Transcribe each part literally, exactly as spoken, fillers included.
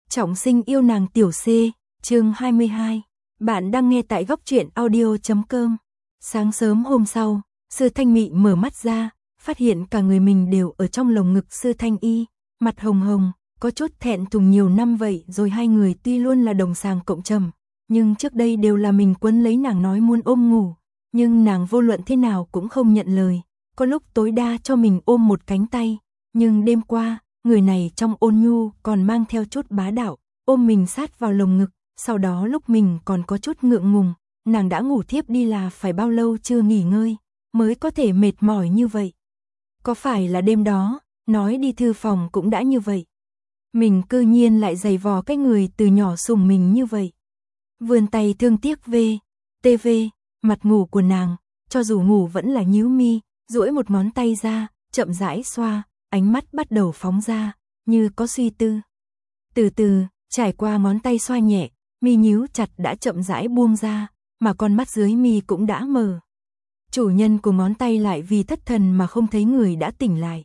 Trọng sinh yêu nàng tiểu C, chương hai mươi hai. Bạn đang nghe tại góc truyện audio chấm com. Sáng sớm hôm sau, Sư Thanh Mị mở mắt ra, phát hiện cả người mình đều ở trong lồng ngực Sư Thanh Y, mặt hồng hồng, có chút thẹn thùng nhiều năm vậy rồi hai người tuy luôn là đồng sàng cộng trầm, nhưng trước đây đều là mình quấn lấy nàng nói muốn ôm ngủ, nhưng nàng vô luận thế nào cũng không nhận lời, có lúc tối đa cho mình ôm một cánh tay, nhưng đêm qua, người này trong ôn nhu còn mang theo chút bá đạo, ôm mình sát vào lồng ngực, sau đó lúc mình còn có chút ngượng ngùng, nàng đã ngủ thiếp đi là phải bao lâu chưa nghỉ ngơi, mới có thể mệt mỏi như vậy. Có phải là đêm đó, nói đi thư phòng cũng đã như vậy. Mình cư nhiên lại giày vò cái người từ nhỏ sủng mình như vậy. Vươn tay thương tiếc về, tê vê, mặt ngủ của nàng, cho dù ngủ vẫn là nhíu mi, duỗi một ngón tay ra, chậm rãi xoa, ánh mắt bắt đầu phóng ra, như có suy tư. Từ từ, trải qua ngón tay xoa nhẹ, mi nhíu chặt đã chậm rãi buông ra, mà con mắt dưới mi cũng đã mờ. Chủ nhân của ngón tay lại vì thất thần mà không thấy người đã tỉnh lại.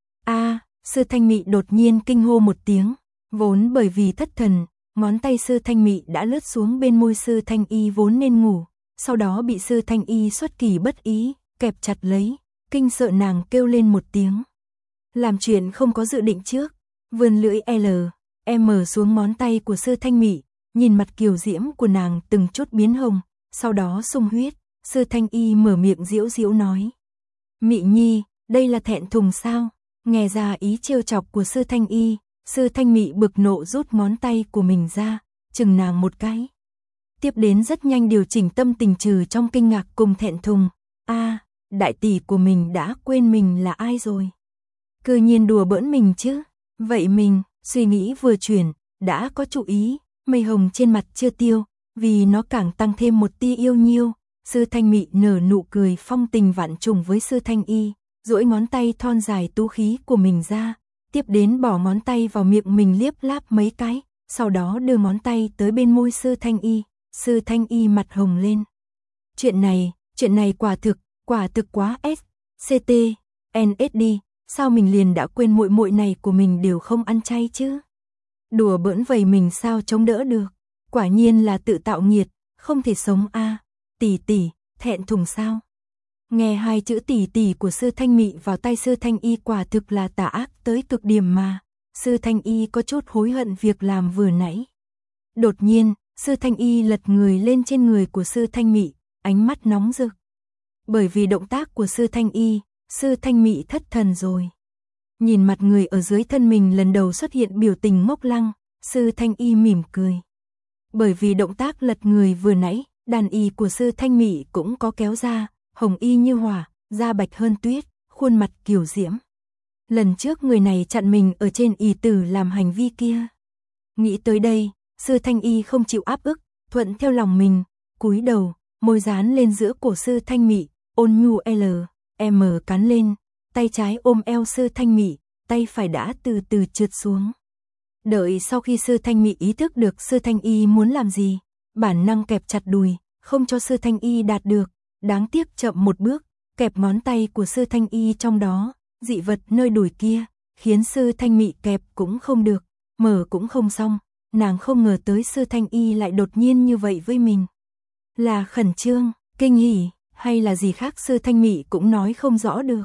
A, Sư Thanh Mị đột nhiên kinh hô một tiếng, vốn bởi vì thất thần, ngón tay Sư Thanh Mị đã lướt xuống bên môi Sư Thanh Y vốn nên ngủ, sau đó bị Sư Thanh Y xuất kỳ bất ý, kẹp chặt lấy, kinh sợ nàng kêu lên một tiếng. Làm chuyện không có dự định trước, vươn lưỡi L, M xuống ngón tay của Sư Thanh Mị, nhìn mặt kiều diễm của nàng từng chút biến hồng, sau đó sung huyết, Sư Thanh Y mở miệng giễu giễu nói. Mị nhi, đây là thẹn thùng sao? Nghe ra ý trêu chọc của Sư Thanh Y, Sư Thanh Mị bực nộ rút ngón tay của mình ra, chừng nàng một cái. Tiếp đến rất nhanh điều chỉnh tâm tình trừ trong kinh ngạc cùng thẹn thùng. A, đại tỷ của mình đã quên mình là ai rồi? Cư nhiên đùa bỡn mình chứ? Vậy mình, suy nghĩ vừa chuyển, đã có chú ý, mây hồng trên mặt chưa tiêu, vì nó càng tăng thêm một tia yêu nhiêu. Sư Thanh Mị nở nụ cười phong tình vạn trùng với Sư Thanh Y, duỗi ngón tay thon dài tú khí của mình ra, tiếp đến bỏ ngón tay vào miệng mình liếp láp mấy cái, sau đó đưa ngón tay tới bên môi Sư Thanh Y, Sư Thanh Y mặt hồng lên. Chuyện này, chuyện này quả thực, quả thực quá S, C T, N S đi, sao mình liền đã quên muội muội này của mình đều không ăn chay chứ? Đùa bỡn vậy mình sao chống đỡ được? Quả nhiên là tự tạo nghiệt, không thể sống a. Tỷ tỷ, thẹn thùng sao? Nghe hai chữ tỷ tỷ của Sư Thanh Mị vào tay Sư Thanh Y quả thực là tà ác tới cực điểm mà. Sư Thanh Y có chút hối hận việc làm vừa nãy. Đột nhiên, Sư Thanh Y lật người lên trên người của Sư Thanh Mị, ánh mắt nóng rực. Bởi vì động tác của Sư Thanh Y, Sư Thanh Mị thất thần rồi. Nhìn mặt người ở dưới thân mình lần đầu xuất hiện biểu tình ngốc lăng, Sư Thanh Y mỉm cười. Bởi vì động tác lật người vừa nãy, đàn y của Sư Thanh Mị cũng có kéo ra, hồng y như hỏa, da bạch hơn tuyết, khuôn mặt kiều diễm. Lần trước người này chặn mình ở trên y tử làm hành vi kia. Nghĩ tới đây, Sư Thanh Y không chịu áp ức, thuận theo lòng mình, cúi đầu, môi dán lên giữa cổ Sư Thanh Mị, ôn nhu L, M cắn lên, tay trái ôm eo Sư Thanh Mị, tay phải đã từ từ trượt xuống. Đợi sau khi Sư Thanh Mị ý thức được Sư Thanh Y muốn làm gì, bản năng kẹp chặt đùi, không cho Sư Thanh Y đạt được, đáng tiếc chậm một bước, kẹp ngón tay của Sư Thanh Y trong đó, dị vật nơi đùi kia, khiến Sư Thanh Mị kẹp cũng không được, mở cũng không xong, nàng không ngờ tới Sư Thanh Y lại đột nhiên như vậy với mình. Là khẩn trương, kinh hỉ, hay là gì khác Sư Thanh Mị cũng nói không rõ được.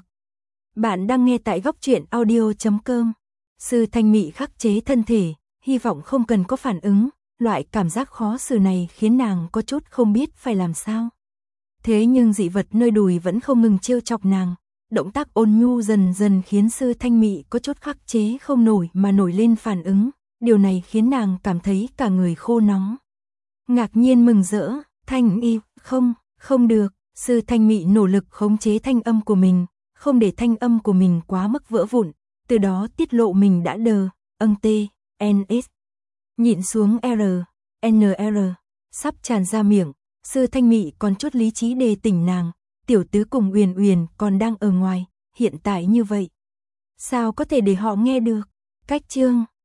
Bạn đang nghe tại góc truyện audio chấm com. Sư Thanh Mị khắc chế thân thể, hy vọng không cần có phản ứng, loại cảm giác khó xử này khiến nàng có chút không biết phải làm sao. Thế nhưng dị vật nơi đùi vẫn không ngừng trêu chọc nàng, động tác ôn nhu dần dần khiến Sư Thanh Mị có chút khắc chế không nổi mà nổi lên phản ứng, điều này khiến nàng cảm thấy cả người khô nóng. Ngạc nhiên mừng rỡ, Thanh Y, không, không được, Sư Thanh Mị nỗ lực khống chế thanh âm của mình, không để thanh âm của mình quá mức vỡ vụn, từ đó tiết lộ mình đã đờ, âng T, N S. Nhịn xuống R, N R, sắp tràn ra miệng, Sư Thanh Mị còn chút lý trí đề tỉnh nàng, tiểu tứ cùng Uyển Uyển còn đang ở ngoài, hiện tại như vậy. Sao có thể để họ nghe được? Cách chương